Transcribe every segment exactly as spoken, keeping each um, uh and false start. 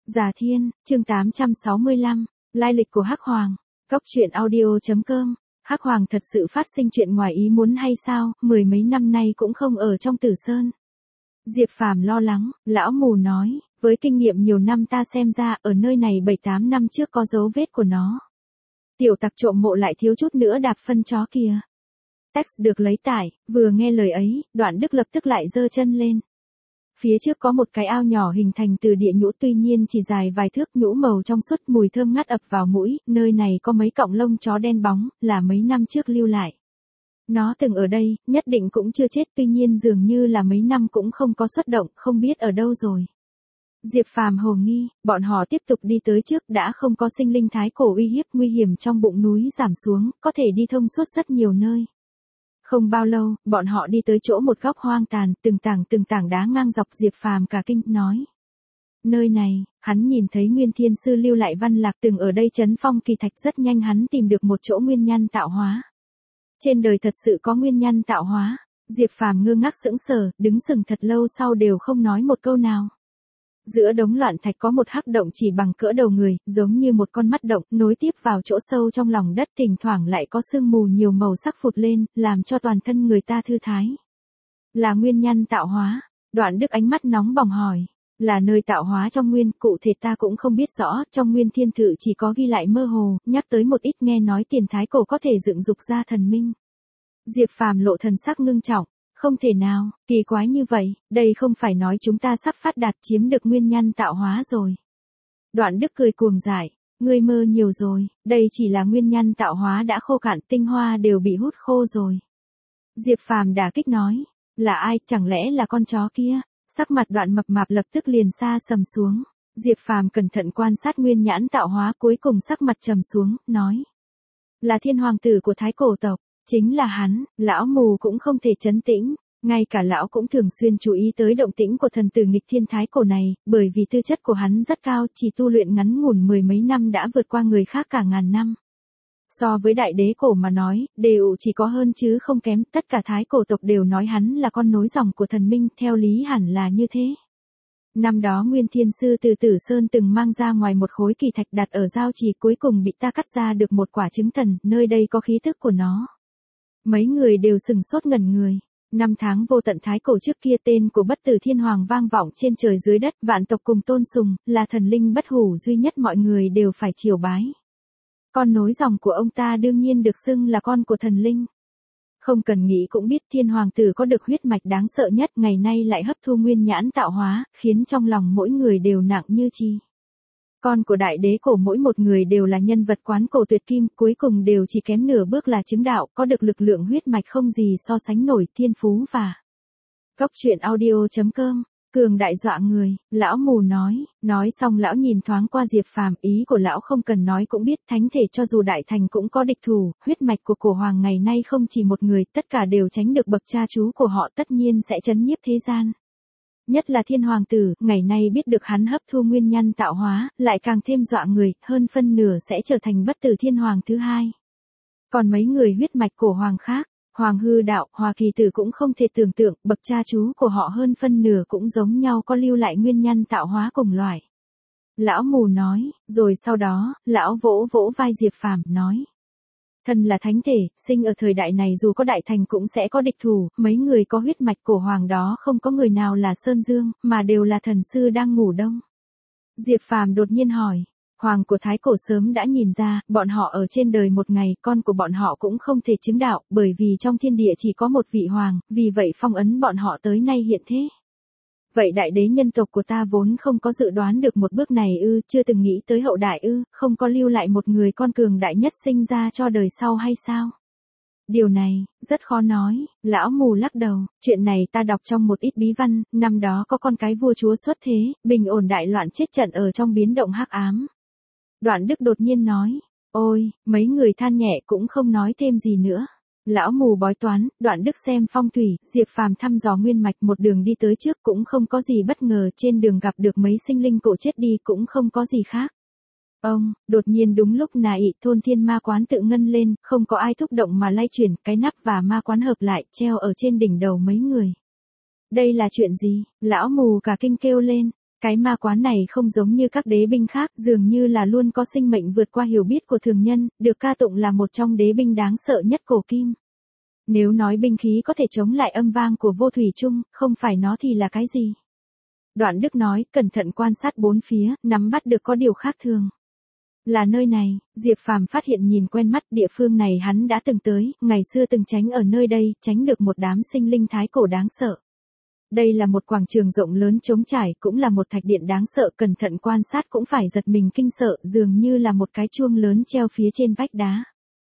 Già Thiên, chương tám trăm sáu mươi lăm, lai lịch của Hắc Hoàng. Cốc truyện audio chấm com. Hắc Hoàng thật sự phát sinh chuyện ngoài ý muốn hay sao, mười mấy năm nay cũng không ở trong Tử Sơn. Diệp Phàm lo lắng, lão mù nói, với kinh nghiệm nhiều năm ta xem ra ở nơi này bảy tám năm trước có dấu vết của nó. Tiểu tặc trộm mộ lại thiếu chút nữa đạp phân chó kìa. Text được lấy tải, vừa nghe lời ấy, Đoạn Đức lập tức lại giơ chân lên. Phía trước có một cái ao nhỏ hình thành từ địa nhũ, tuy nhiên chỉ dài vài thước, nhũ màu trong suốt, mùi thơm ngát ập vào mũi, nơi này có mấy cọng lông chó đen bóng, là mấy năm trước lưu lại. Nó từng ở đây, nhất định cũng chưa chết, tuy nhiên dường như là mấy năm cũng không có xuất động, không biết ở đâu rồi. Diệp Phàm hồ nghi, bọn họ tiếp tục đi tới trước, đã không có sinh linh thái cổ uy hiếp, nguy hiểm trong bụng núi giảm xuống, có thể đi thông suốt rất nhiều nơi. Không bao lâu, bọn họ đi tới chỗ một góc hoang tàn, từng tảng từng tảng đá ngang dọc. Diệp Phàm cả kinh, nói. Nơi này, hắn nhìn thấy Nguyên Thiên Sư lưu lại văn lạc từng ở đây trấn phong kỳ thạch, rất nhanh hắn tìm được một chỗ nguyên nhân tạo hóa. Trên đời thật sự có nguyên nhân tạo hóa. Diệp Phàm ngơ ngác sững sờ, đứng sừng thật lâu sau đều không nói một câu nào. Giữa đống loạn thạch có một hắc động chỉ bằng cỡ đầu người, giống như một con mắt động, nối tiếp vào chỗ sâu trong lòng đất, thỉnh thoảng lại có sương mù nhiều màu sắc phụt lên, làm cho toàn thân người ta thư thái. Là nguyên nhân tạo hóa. Đoạn Đức ánh mắt nóng bỏng hỏi. Là nơi tạo hóa trong nguyên, cụ thể ta cũng không biết rõ, trong Nguyên Thiên Thự chỉ có ghi lại mơ hồ, nhắc tới một ít, nghe nói tiền thái cổ có thể dựng dục ra thần minh. Diệp Phàm lộ thần sắc ngưng trọng. Không thể nào, kỳ quái như vậy, đây không phải nói chúng ta sắp phát đạt chiếm được nguyên nhân tạo hóa rồi. Đoạn Đức cười cuồng dại, ngươi mơ nhiều rồi, đây chỉ là nguyên nhân tạo hóa đã khô cạn, tinh hoa đều bị hút khô rồi. Diệp Phàm đả kích nói, là ai, chẳng lẽ là con chó kia? Sắc mặt Đoạn mập mạp lập tức liền xa sầm xuống. Diệp Phàm cẩn thận quan sát nguyên nhãn tạo hóa, cuối cùng sắc mặt trầm xuống, nói. Là thiên hoàng tử của thái cổ tộc. Chính là hắn, lão mù cũng không thể trấn tĩnh, ngay cả lão cũng thường xuyên chú ý tới động tĩnh của thần tử nghịch thiên thái cổ này, bởi vì tư chất của hắn rất cao, chỉ tu luyện ngắn ngủn mười mấy năm đã vượt qua người khác cả ngàn năm. So với đại đế cổ mà nói, đều chỉ có hơn chứ không kém, tất cả thái cổ tộc đều nói hắn là con nối dòng của thần minh, theo lý hẳn là như thế. Năm đó Nguyên Thiên Sư từ Tử Sơn từng mang ra ngoài một khối kỳ thạch đặt ở giao trì, cuối cùng bị ta cắt ra được một quả trứng thần, nơi đây có khí thức của nó. Mấy người đều sừng sốt ngẩn người. Năm tháng vô tận thái cổ trước kia, tên của bất tử thiên hoàng vang vọng trên trời dưới đất, vạn tộc cùng tôn sùng, là thần linh bất hủ duy nhất mọi người đều phải triều bái. Con nối dòng của ông ta đương nhiên được xưng là con của thần linh. Không cần nghĩ cũng biết thiên hoàng tử có được huyết mạch đáng sợ nhất, ngày nay lại hấp thu nguyên nhãn tạo hóa, khiến trong lòng mỗi người đều nặng như chi. Con của đại đế cổ mỗi một người đều là nhân vật quán cổ tuyệt kim, cuối cùng đều chỉ kém nửa bước là chứng đạo, có được lực lượng huyết mạch không gì so sánh nổi, thiên phú và cốc truyện audio chấm com. Cường đại dọa người, lão mù nói, nói xong lão nhìn thoáng qua Diệp Phàm, ý của lão không cần nói cũng biết, thánh thể cho dù đại thành cũng có địch thủ, huyết mạch của cổ hoàng ngày nay không chỉ một người, tất cả đều tránh được bậc cha chú của họ, tất nhiên sẽ chấn nhiếp thế gian. Nhất là thiên hoàng tử, ngày nay biết được hắn hấp thu nguyên nhân tạo hóa, lại càng thêm dọa người, hơn phân nửa sẽ trở thành bất tử thiên hoàng thứ hai. Còn mấy người huyết mạch cổ hoàng khác, Hoàng Hư Đạo, Hoa Kỳ Tử cũng không thể tưởng tượng, bậc cha chú của họ hơn phân nửa cũng giống nhau, có lưu lại nguyên nhân tạo hóa cùng loại. Lão mù nói, rồi sau đó, lão vỗ vỗ vai Diệp Phàm, nói. Thần là thánh thể, sinh ở thời đại này dù có đại thành cũng sẽ có địch thủ, mấy người có huyết mạch cổ hoàng đó không có người nào là Sơn Dương, mà đều là thần sư đang ngủ đông. Diệp Phàm đột nhiên hỏi, hoàng của thái cổ sớm đã nhìn ra, bọn họ ở trên đời một ngày, con của bọn họ cũng không thể chứng đạo, bởi vì trong thiên địa chỉ có một vị hoàng, vì vậy phong ấn bọn họ tới nay hiện thế. Vậy đại đế nhân tộc của ta vốn không có dự đoán được một bước này ư, chưa từng nghĩ tới hậu đại ư, không có lưu lại một người con cường đại nhất sinh ra cho đời sau hay sao? Điều này, rất khó nói, lão mù lắc đầu, chuyện này ta đọc trong một ít bí văn, năm đó có con cái vua chúa xuất thế, bình ổn đại loạn chết trận ở trong biến động hắc ám. Đoạn Đức đột nhiên nói, ôi, mấy người than nhẹ cũng không nói thêm gì nữa. Lão mù bói toán, Đoạn Đức xem phong thủy, Diệp Phàm thăm dò nguyên mạch, một đường đi tới trước cũng không có gì bất ngờ, trên đường gặp được mấy sinh linh cổ chết đi cũng không có gì khác. Ông, đột nhiên đúng lúc nà ị thôn thiên ma quán tự ngân lên, không có ai thúc động mà lay chuyển, cái nắp và ma quán hợp lại, treo ở trên đỉnh đầu mấy người. Đây là chuyện gì? Lão mù cả kinh kêu lên. Cái ma quán này không giống như các đế binh khác, dường như là luôn có sinh mệnh vượt qua hiểu biết của thường nhân, được ca tụng là một trong đế binh đáng sợ nhất cổ kim. Nếu nói binh khí có thể chống lại âm vang của vô thủy chung, không phải nó thì là cái gì? Đoạn Đức nói, cẩn thận quan sát bốn phía, nắm bắt được có điều khác thường. Là nơi này, Diệp Phàm phát hiện nhìn quen mắt, địa phương này hắn đã từng tới, ngày xưa từng tránh ở nơi đây, tránh được một đám sinh linh thái cổ đáng sợ. Đây là một quảng trường rộng lớn trống trải, cũng là một thạch điện đáng sợ, cẩn thận quan sát cũng phải giật mình kinh sợ, dường như là một cái chuông lớn treo phía trên vách đá.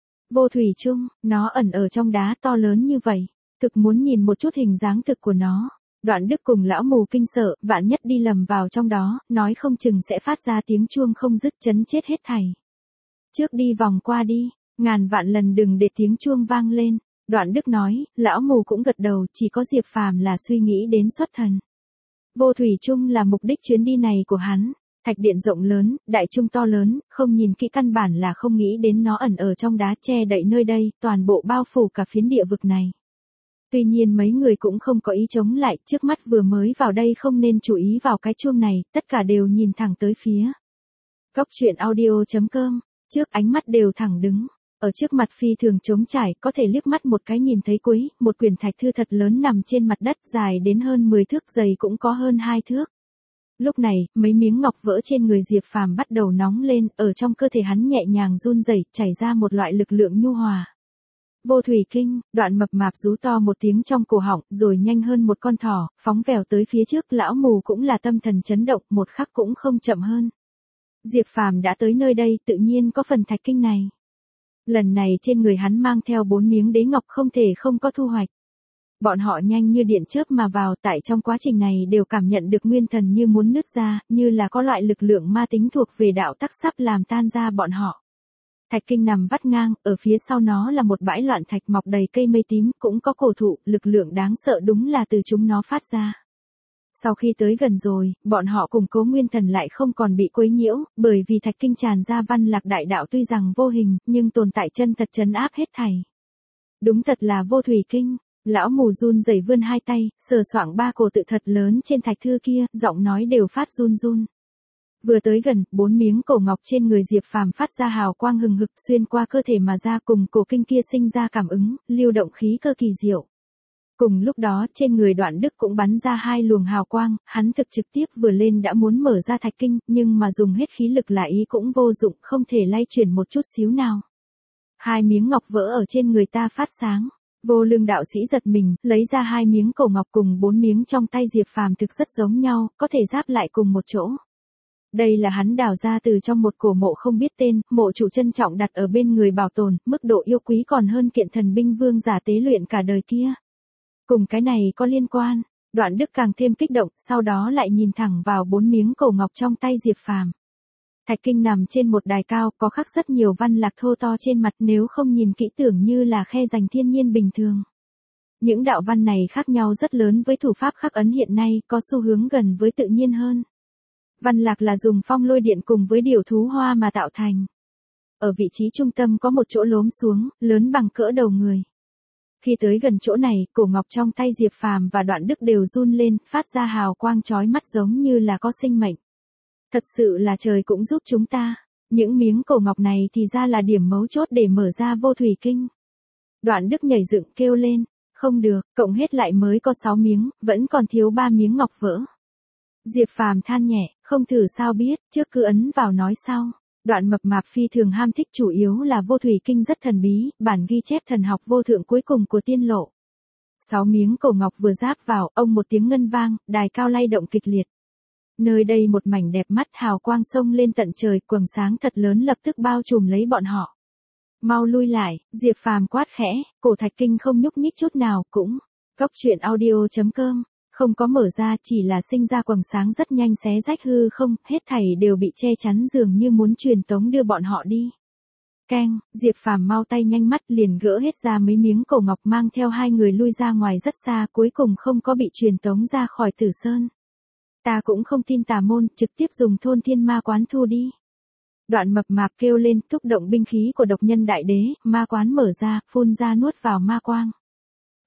Vô thủy chung, nó ẩn ở trong đá to lớn như vậy, thực muốn nhìn một chút hình dáng thực của nó. Đoạn Đức cùng lão mù kinh sợ, vạn nhất đi lầm vào trong đó, nói không chừng sẽ phát ra tiếng chuông không dứt chấn chết hết thảy. Trước đi vòng qua đi, ngàn vạn lần đừng để tiếng chuông vang lên. Đoạn Đức nói, lão mù cũng gật đầu, chỉ có Diệp Phàm là suy nghĩ đến xuất thần. Vô thủy chung là mục đích chuyến đi này của hắn. Thạch điện rộng lớn, đại trung to lớn, không nhìn kỹ căn bản là không nghĩ đến nó ẩn ở trong đá che đậy nơi đây, toàn bộ bao phủ cả phiến địa vực này. Tuy nhiên mấy người cũng không có ý chống lại, trước mắt vừa mới vào đây không nên chú ý vào cái chuông này, tất cả đều nhìn thẳng tới phía. Góc truyện audio chấm com, trước ánh mắt đều thẳng đứng, ở trước mặt phi thường trống trải, có thể liếc mắt một cái nhìn thấy cuối, một quyển thạch thư thật lớn nằm trên mặt đất dài đến hơn mười thước, dày cũng có hơn hai thước. Lúc này, mấy miếng ngọc vỡ trên người Diệp Phàm bắt đầu nóng lên, ở trong cơ thể hắn nhẹ nhàng run rẩy, chảy ra một loại lực lượng nhu hòa. Vô thủy kinh, đoạn mập mạp rú to một tiếng trong cổ họng, rồi nhanh hơn một con thỏ, phóng vèo tới phía trước, lão mù cũng là tâm thần chấn động, một khắc cũng không chậm hơn. Diệp Phàm đã tới nơi đây, tự nhiên có phần thạch kinh này. Lần này trên người hắn mang theo bốn miếng đế ngọc không thể không có thu hoạch. Bọn họ nhanh như điện chớp mà vào, tại trong quá trình này đều cảm nhận được nguyên thần như muốn nứt ra, như là có loại lực lượng ma tính thuộc về đạo tắc sắp làm tan ra bọn họ. Thạch kinh nằm vắt ngang, ở phía sau nó là một bãi loạn thạch mọc đầy cây mây tím, cũng có cổ thụ, lực lượng đáng sợ đúng là từ chúng nó phát ra. Sau khi tới gần rồi, bọn họ củng cố nguyên thần lại không còn bị quấy nhiễu, bởi vì thạch kinh tràn ra văn lạc đại đạo tuy rằng vô hình, nhưng tồn tại chân thật trấn áp hết thảy. Đúng thật là vô thủy kinh. Lão mù run rẩy vươn hai tay, sờ soạng ba cổ tự thật lớn trên thạch thư kia, giọng nói đều phát run run. Vừa tới gần, bốn miếng cổ ngọc trên người Diệp Phàm phát ra hào quang hừng hực xuyên qua cơ thể mà ra, cùng cổ kinh kia sinh ra cảm ứng, lưu động khí cơ kỳ diệu. Cùng lúc đó, trên người Đoạn Đức cũng bắn ra hai luồng hào quang, hắn thực trực tiếp vừa lên đã muốn mở ra thạch kinh, nhưng mà dùng hết khí lực là ý cũng vô dụng, không thể lay chuyển một chút xíu nào. Hai miếng ngọc vỡ ở trên người ta phát sáng. Vô Lương đạo sĩ giật mình, lấy ra hai miếng cổ ngọc cùng bốn miếng trong tay Diệp Phàm thực rất giống nhau, có thể giáp lại cùng một chỗ. Đây là hắn đào ra từ trong một cổ mộ không biết tên, mộ chủ trân trọng đặt ở bên người bảo tồn, mức độ yêu quý còn hơn kiện thần binh vương giả tế luyện cả đời kia. Cùng cái này có liên quan, Đoạn Đức càng thêm kích động, sau đó lại nhìn thẳng vào bốn miếng cổ ngọc trong tay Diệp Phàm. Thạch kinh nằm trên một đài cao, có khắc rất nhiều văn lạc thô to trên mặt, nếu không nhìn kỹ tưởng như là khe dành thiên nhiên bình thường. Những đạo văn này khác nhau rất lớn với thủ pháp khắc ấn hiện nay, có xu hướng gần với tự nhiên hơn. Văn lạc là dùng phong lôi điện cùng với điều thú hoa mà tạo thành. Ở vị trí trung tâm có một chỗ lốm xuống, lớn bằng cỡ đầu người. Khi tới gần chỗ này, cổ ngọc trong tay Diệp Phàm và Đoạn Đức đều run lên, phát ra hào quang chói mắt giống như là có sinh mệnh. Thật sự là trời cũng giúp chúng ta. Những miếng cổ ngọc này thì ra là điểm mấu chốt để mở ra vô thủy kinh. Đoạn Đức nhảy dựng kêu lên, không được, cộng hết lại mới có sáu miếng, vẫn còn thiếu ba miếng ngọc vỡ. Diệp Phàm than nhẹ, không thử sao biết, trước cứ ấn vào nói sau. Đoạn mập mạp phi thường ham thích, chủ yếu là vô thủy kinh rất thần bí, bản ghi chép thần học vô thượng cuối cùng của tiên lộ. Sáu miếng cổ ngọc vừa giáp vào, ông một tiếng ngân vang, đài cao lay động kịch liệt. Nơi đây một mảnh đẹp mắt, hào quang sông lên tận trời, quầng sáng thật lớn lập tức bao trùm lấy bọn họ. Mau lui lại, Diệp Phàm quát khẽ, cổ thạch kinh không nhúc nhích chút nào, cũng. Góc truyện audio chấm com, không có mở ra, chỉ là sinh ra quầng sáng rất nhanh xé rách hư không, hết thảy đều bị che chắn dường như muốn truyền tống đưa bọn họ đi. Keng, Diệp Phàm mau tay nhanh mắt liền gỡ hết ra mấy miếng cổ ngọc, mang theo hai người lui ra ngoài rất xa, cuối cùng không có bị truyền tống ra khỏi Tử Sơn. Ta cũng không tin tà môn, trực tiếp dùng thôn thiên ma quán thu đi. Đoạn mập mạp kêu lên, thúc động binh khí của độc nhân đại đế, ma quán mở ra, phun ra nuốt vào ma quang.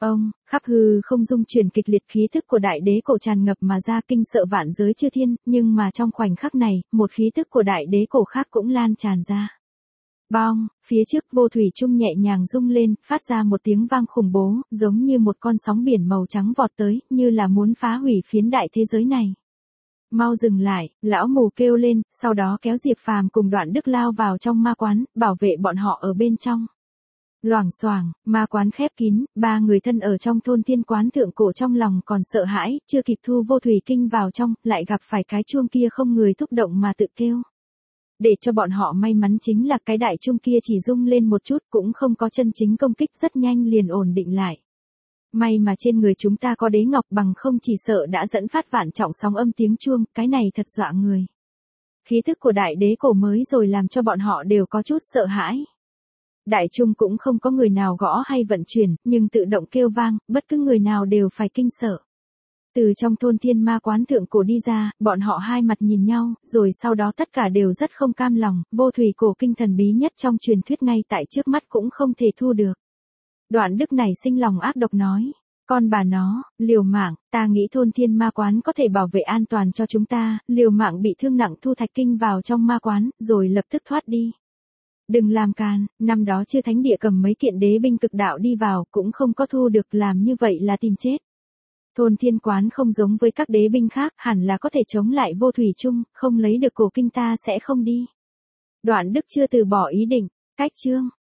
Ông, khắp hư không dung chuyển kịch liệt, khí thức của đại đế cổ tràn ngập mà ra, kinh sợ vạn giới chư thiên, nhưng mà trong khoảnh khắc này, một khí thức của đại đế cổ khác cũng lan tràn ra. Bong, phía trước vô thủy chung nhẹ nhàng rung lên, phát ra một tiếng vang khủng bố, giống như một con sóng biển màu trắng vọt tới, như là muốn phá hủy phiến đại thế giới này. Mau dừng lại, lão mù kêu lên, sau đó kéo Diệp Phàm cùng Đoạn Đức lao vào trong ma quán, bảo vệ bọn họ ở bên trong. Loảng xoảng, ma quán khép kín, ba người thân ở trong thôn thiên quán thượng cổ trong lòng còn sợ hãi, chưa kịp thu vô thủy kinh vào trong, lại gặp phải cái chuông kia không người thúc động mà tự kêu. Để cho bọn họ may mắn chính là cái đại chuông kia chỉ rung lên một chút, cũng không có chân chính công kích, rất nhanh liền ổn định lại. May mà trên người chúng ta có đế ngọc, bằng không chỉ sợ đã dẫn phát vạn trọng sóng âm tiếng chuông, cái này thật dọa người. Khí thức của đại đế cổ mới rồi làm cho bọn họ đều có chút sợ hãi. Đại chuông cũng không có người nào gõ hay vận chuyển, nhưng tự động kêu vang, bất cứ người nào đều phải kinh sợ. Từ trong thôn thiên ma quán thượng cổ đi ra, bọn họ hai mặt nhìn nhau, rồi sau đó tất cả đều rất không cam lòng, vô thủy cổ kinh thần bí nhất trong truyền thuyết ngay tại trước mắt cũng không thể thu được. Đoạn Đức này sinh lòng ác độc nói, con bà nó, liều mạng, ta nghĩ thôn thiên ma quán có thể bảo vệ an toàn cho chúng ta, liều mạng bị thương nặng thu thạch kinh vào trong ma quán, rồi lập tức thoát đi. Đừng làm càn, năm đó chư thánh địa cầm mấy kiện đế binh cực đạo đi vào, cũng không có thu được, làm như vậy là tìm chết. Thôn thiên quán không giống với các đế binh khác, hẳn là có thể chống lại vô thủy chung, không lấy được cổ kinh ta sẽ không đi. Đoạn Đức chưa từ bỏ ý định, cách chương.